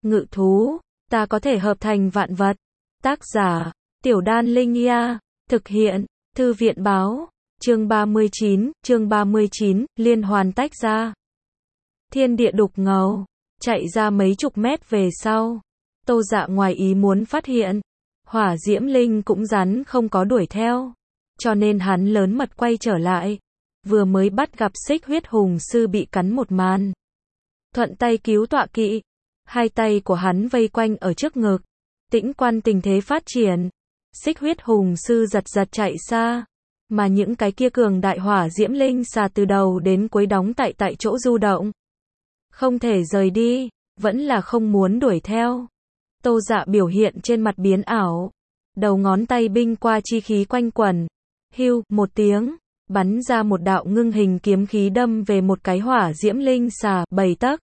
ngự thú, ta có thể hợp thành vạn vật. Tác giả, Tiểu Đan Linh Nha, thực hiện, Thư viện báo, chương 39, liên hoàn tách ra. Thiên địa đục ngầu, chạy ra mấy chục mét về sau, Tô Dạ ngoài ý muốn phát hiện, Hỏa Diễm Linh cũng rắn không có đuổi theo, cho nên hắn lớn mật quay trở lại, vừa mới bắt gặp Xích Huyết Hùng Sư bị cắn một màn. Thuận tay cứu tọa kỵ, hai tay của hắn vây quanh ở trước ngực, tĩnh quan tình thế phát triển. Xích Huyết Hùng Sư giật chạy xa, mà những cái kia cường đại Hỏa Diễm Linh xà từ đầu đến cuối đóng tại chỗ du động. Không thể rời đi, vẫn là không muốn đuổi theo. Tô Dạ biểu hiện trên mặt biến ảo, đầu ngón tay binh qua chi khí quanh quẩn, hưu một tiếng, bắn ra một đạo ngưng hình kiếm khí đâm về một cái Hỏa Diễm Linh xà 7 tấc.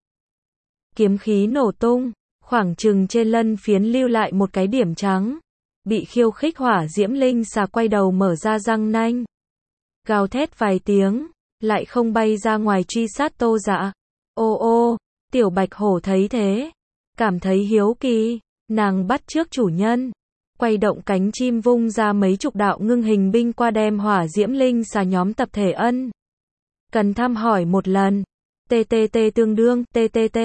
Kiếm khí nổ tung, khoảng chừng trên lân phiến lưu lại một cái điểm trắng. Bị khiêu khích Hỏa Diễm Linh xà quay đầu mở ra răng nanh, gào thét vài tiếng, lại không bay ra ngoài truy sát Tô Dạ. Ô ô, tiểu bạch hổ thấy thế, cảm thấy hiếu kỳ, nàng bắt chước chủ nhân, quay động cánh chim vung ra mấy chục đạo ngưng hình binh qua đem Hỏa Diễm Linh xà nhóm tập thể ân cần thăm hỏi một lần. TTT tương đương TTT.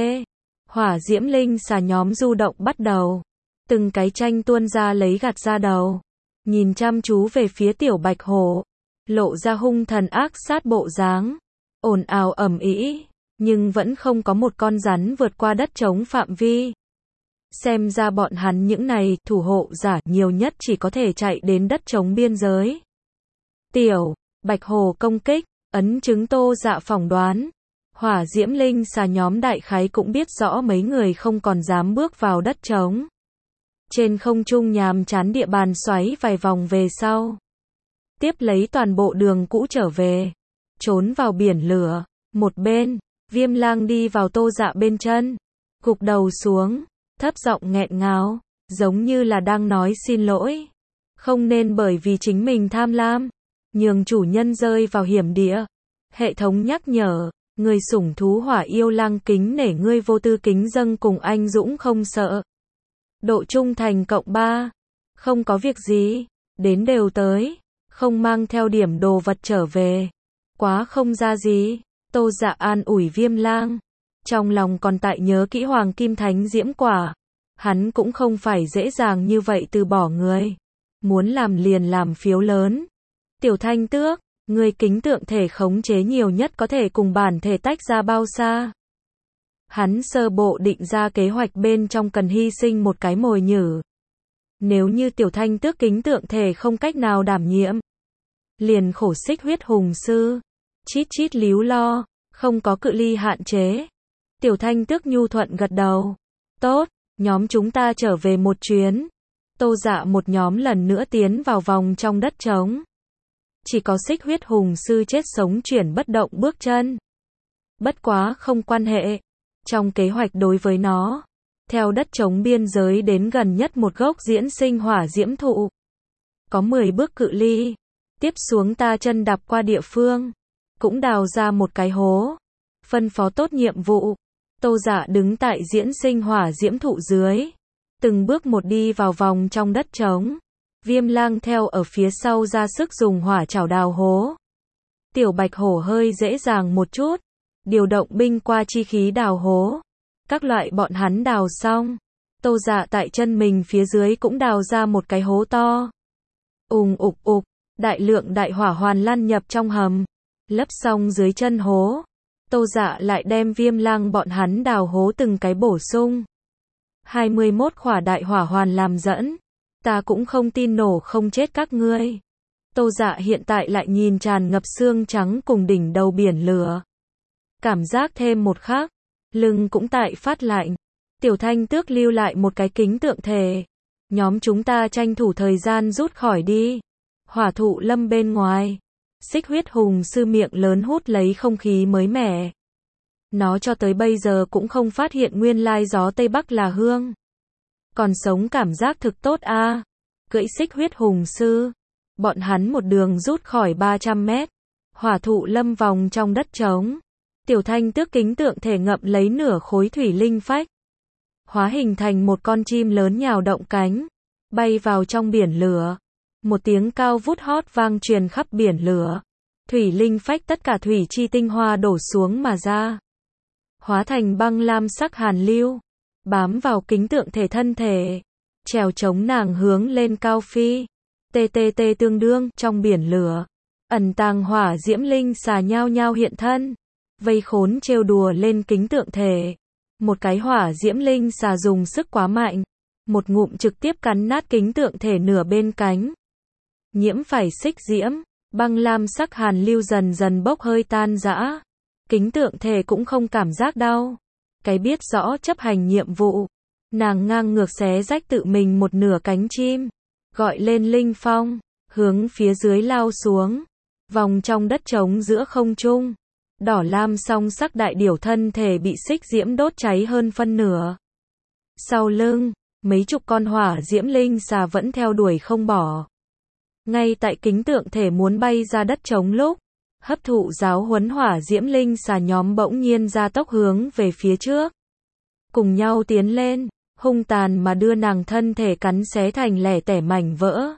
Hỏa Diễm Linh xà nhóm du động bắt đầu, từng cái tranh tuôn ra lấy gạt ra đầu, nhìn chăm chú về phía tiểu bạch hổ, lộ ra hung thần ác sát bộ dáng, ồn ào ầm ĩ, nhưng vẫn không có một con rắn vượt qua đất trống phạm vi. Xem ra bọn hắn những này thủ hộ giả nhiều nhất chỉ có thể chạy đến đất trống biên giới. Tiểu bạch hổ công kích, ấn chứng Tô Dạ phỏng đoán. Hỏa Diễm Linh xà nhóm đại khái cũng biết rõ mấy người không còn dám bước vào đất trống. Trên không trung nhàm chán địa bàn xoáy vài vòng về sau, tiếp lấy toàn bộ đường cũ trở về, trốn vào biển lửa. Một bên, Viêm Lang đi vào Tô Dạ bên chân, gục đầu xuống, thấp giọng nghẹn ngào, giống như là đang nói xin lỗi. Không nên bởi vì chính mình tham lam, nhường chủ nhân rơi vào hiểm địa. Hệ thống nhắc nhở, người sủng thú Hỏa Yêu Lang kính nể ngươi vô tư kính dâng cùng anh dũng không sợ. Độ trung thành cộng 3. Không có việc gì, đến đều tới, không mang theo điểm đồ vật trở về, quá không ra gì. Tô Dạ an ủi Viêm Lang, trong lòng còn tại nhớ kỹ Hoàng Kim Thánh Diễm Quả, hắn cũng không phải dễ dàng như vậy từ bỏ người, muốn làm liền làm phiếu lớn. Tiểu Thanh Tước, người kính tượng thể khống chế nhiều nhất có thể cùng bản thể tách ra bao xa? Hắn sơ bộ định ra kế hoạch bên trong cần hy sinh một cái mồi nhử. Nếu như Tiểu Thanh Tước kính tượng thể không cách nào đảm nhiệm, liền khổ Xích Huyết Hùng Sư. Chít chít líu lo, không có cự ly hạn chế. Tiểu Thanh Tước nhu thuận gật đầu. Tốt, nhóm chúng ta trở về một chuyến. Tô Dạ một nhóm lần nữa tiến vào vòng trong đất trống. Chỉ có Xích Huyết Hùng Sư chết sống chuyển bất động bước chân. Bất quá không quan hệ. Trong kế hoạch đối với nó, theo đất trống biên giới đến gần nhất một gốc diễn sinh hỏa diễm thụ, có 10 bước cự ly. Tiếp xuống ta chân đạp qua địa phương, cũng đào ra một cái hố, phân phó tốt nhiệm vụ. Tô Dạ đứng tại diễn sinh hỏa diễm thụ dưới, từng bước một đi vào vòng trong đất trống. Viêm Lang theo ở phía sau ra sức dùng hỏa chảo đào hố. Tiểu bạch hổ hơi dễ dàng một chút, điều động binh qua chi khí đào hố. Các loại bọn hắn đào xong, Tô Dạ tại chân mình phía dưới cũng đào ra một cái hố to. Ục ục, đại lượng đại hỏa hoàn lan nhập trong hầm. Lấp xong dưới chân hố, Tô Dạ lại đem Viêm Lang bọn hắn đào hố từng cái bổ sung. 21 khỏa đại hỏa hoàn làm dẫn, ta cũng không tin nổ không chết các ngươi. Tô Dạ hiện tại lại nhìn tràn ngập xương trắng cùng đỉnh đầu biển lửa. Cảm giác thêm một khắc, lưng cũng tại phát lạnh. Tiểu Thanh Tước lưu lại một cái kính tượng thể. Nhóm chúng ta tranh thủ thời gian rút khỏi đi. Hỏa thụ lâm bên ngoài. Xích Huyết Hùng Sư miệng lớn hút lấy không khí mới mẻ. Nó cho tới bây giờ cũng không phát hiện nguyên lai gió Tây Bắc là hương. Còn sống cảm giác thực tốt a. Cưỡi Xích Huyết Hùng Sư, bọn hắn một đường rút khỏi 300 mét. Hỏa thụ lâm vòng trong đất trống. Tiểu Thanh Tước kính tượng thể ngậm lấy nửa khối thủy linh phách. hóa hình thành một con chim lớn nhào động cánh, bay vào trong biển lửa. Một tiếng cao vút hót vang truyền khắp biển lửa. Thủy linh phách tất cả thủy chi tinh hoa đổ xuống mà ra. Hóa thành băng lam sắc hàn lưu, bám vào kính tượng thể thân thể. Trèo chống nàng hướng lên cao phi. TTT tương đương, trong biển lửa. Ẩn tàng hỏa diễm linh xà nhao nhao hiện thân. Vây khốn trêu đùa lên kính tượng thể. Một cái hỏa diễm linh xà dùng sức quá mạnh. Một ngụm trực tiếp cắn nát kính tượng thể nửa bên cánh. Nhiễm phải xích diễm, băng lam sắc hàn lưu dần dần bốc hơi tan rã. Kính tượng thể cũng không cảm giác đau. Cái biết rõ chấp hành nhiệm vụ. Nàng ngang ngược xé rách tự mình một nửa cánh chim. Gọi lên linh phong, hướng phía dưới lao xuống. Vòng trong đất trống giữa không trung. Đỏ lam song sắc đại điểu thân thể bị xích diễm đốt cháy hơn phân nửa. Sau lưng, mấy chục con hỏa diễm linh xà vẫn theo đuổi không bỏ. Ngay tại kính tượng thể muốn bay ra đất trống lúc, hấp thụ giáo huấn hỏa diễm linh xà nhóm bỗng nhiên ra tốc hướng về phía trước. Cùng nhau tiến lên, hung tàn mà đưa nàng thân thể cắn xé thành lẻ tẻ mảnh vỡ.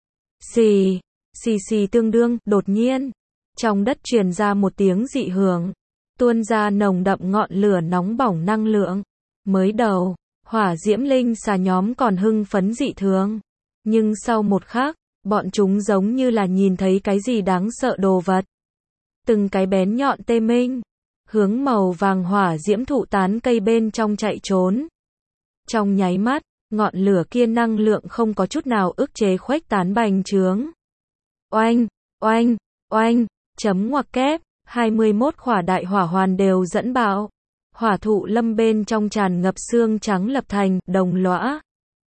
Xì, xì xì tương đương, đột nhiên, trong đất truyền ra một tiếng dị hưởng, tuôn ra nồng đậm ngọn lửa nóng bỏng năng lượng. Mới đầu, hỏa diễm linh xà nhóm còn hưng phấn dị thường, nhưng sau một khắc, bọn chúng giống như là nhìn thấy cái gì đáng sợ đồ vật. Từng cái bén nhọn tê minh, hướng màu vàng hỏa diễm thụ tán cây bên trong chạy trốn. Trong nháy mắt, ngọn lửa kia năng lượng không có chút nào ức chế khuếch tán bành trướng. Oanh, oanh, oanh, chấm ngoặc kép, 21 khỏa đại hỏa hoàn đều dẫn bạo. Hỏa thụ lâm bên trong tràn ngập xương trắng lập thành đồng lõa.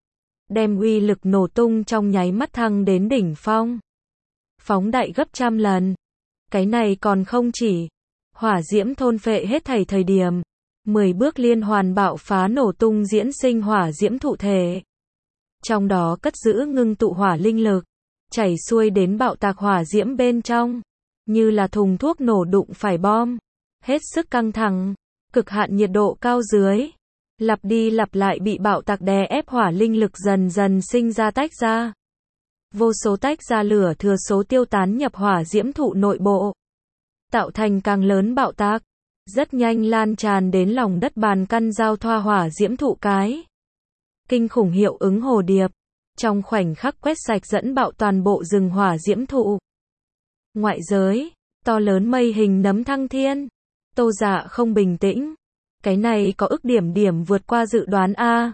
Đem uy lực nổ tung trong nháy mắt thăng đến đỉnh phong. Phóng đại gấp trăm lần. Cái này còn không chỉ. Hỏa diễm thôn phệ hết thảy thời điểm. 10 bước liên hoàn bạo phá nổ tung diễn sinh hỏa diễm thụ thể. Trong đó cất giữ ngưng tụ hỏa linh lực. Chảy xuôi đến bạo tạc hỏa diễm bên trong. Như là thùng thuốc nổ đụng phải bom. Hết sức căng thẳng. Cực hạn nhiệt độ cao dưới. Lặp đi lặp lại bị bạo tạc đè ép hỏa linh lực dần dần sinh ra tách ra. Vô số tách ra lửa thừa số tiêu tán nhập hỏa diễm thụ nội bộ. Tạo thành càng lớn bạo tạc. Rất nhanh lan tràn đến lòng đất bàn căn giao thoa hỏa diễm thụ cái. Kinh khủng hiệu ứng hồ điệp. Trong khoảnh khắc quét sạch dẫn bạo toàn bộ rừng hỏa diễm thụ. Ngoại giới, to lớn mây hình nấm thăng thiên. Tô Dạ không bình tĩnh. Cái này có ức điểm vượt qua dự đoán a.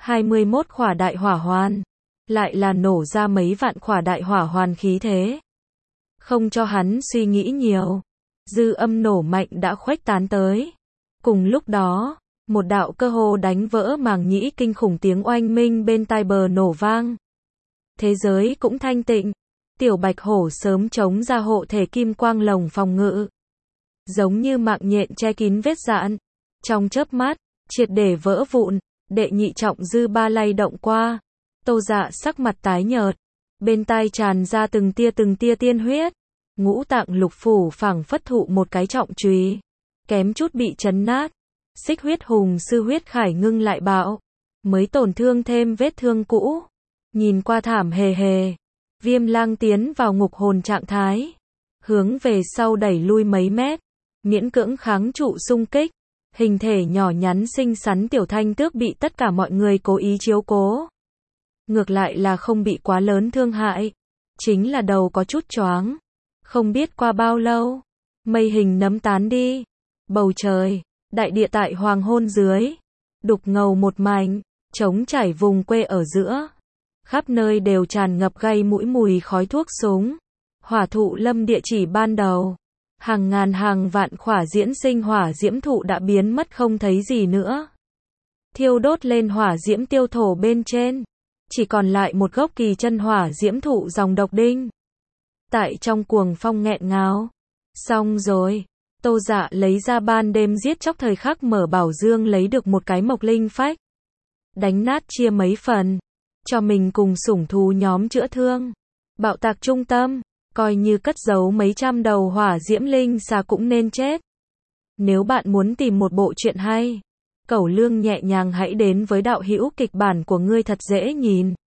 21 khỏa đại hỏa hoàn. Lại là nổ ra mấy vạn khỏa đại hỏa hoàn khí thế. Không cho hắn suy nghĩ nhiều. Dư âm nổ mạnh đã khuếch tán tới. Cùng lúc đó, một đạo cơ hồ đánh vỡ màng nhĩ kinh khủng tiếng oanh minh bên tai bờ nổ vang. Thế giới cũng thanh tịnh. Tiểu bạch hổ sớm chống ra hộ thể kim quang lồng phòng ngự. Giống như mạng nhện che kín vết dạn. Trong chớp mắt, triệt để vỡ vụn. Đệ nhị trọng dư ba lay động qua. Tô Dạ sắc mặt tái nhợt. Bên tai tràn ra từng tia tiên huyết. Ngũ tạng lục phủ phảng phất thụ một cái trọng chùy. Kém chút bị chấn nát. Xích huyết hùng sư huyết khải ngưng lại bạo. Mới tổn thương thêm vết thương cũ. Nhìn qua thảm hề hề. Viêm lang tiến vào ngục hồn trạng thái. Hướng về sau đẩy lui mấy mét. Miễn cưỡng kháng trụ xung kích. Hình thể nhỏ nhắn xinh xắn tiểu thanh tước bị tất cả mọi người cố ý chiếu cố. Ngược lại là không bị quá lớn thương hại. Chính là đầu có chút choáng. Không biết qua bao lâu. Mây hình nấm tán đi. Bầu trời. Đại địa tại hoàng hôn dưới. Đục ngầu một mảnh. Trống trải vùng quê ở giữa. Khắp nơi đều tràn ngập gây mũi mùi khói thuốc súng. Hỏa thụ lâm địa chỉ ban đầu. Hàng ngàn hàng vạn khỏa diễn sinh hỏa diễm thụ đã biến mất không thấy gì nữa. Thiêu đốt lên hỏa diễm tiêu thổ bên trên. Chỉ còn lại một gốc kỳ chân hỏa diễm thụ dòng độc đinh. Tại trong cuồng phong nghẹn ngào. Xong rồi. Tô Dạ lấy ra ban đêm giết chóc thời khắc mở bảo dương lấy được một cái mộc linh phách. Đánh nát chia mấy phần. Cho mình cùng sủng thú nhóm chữa thương. Bạo tạc trung tâm. Coi như cất giấu mấy trăm đầu hỏa diễm linh xà cũng nên chết. Nếu bạn muốn tìm một bộ truyện hay, Cẩu Lương nhẹ nhàng hãy đến với đạo hữu kịch bản của ngươi thật dễ nhìn.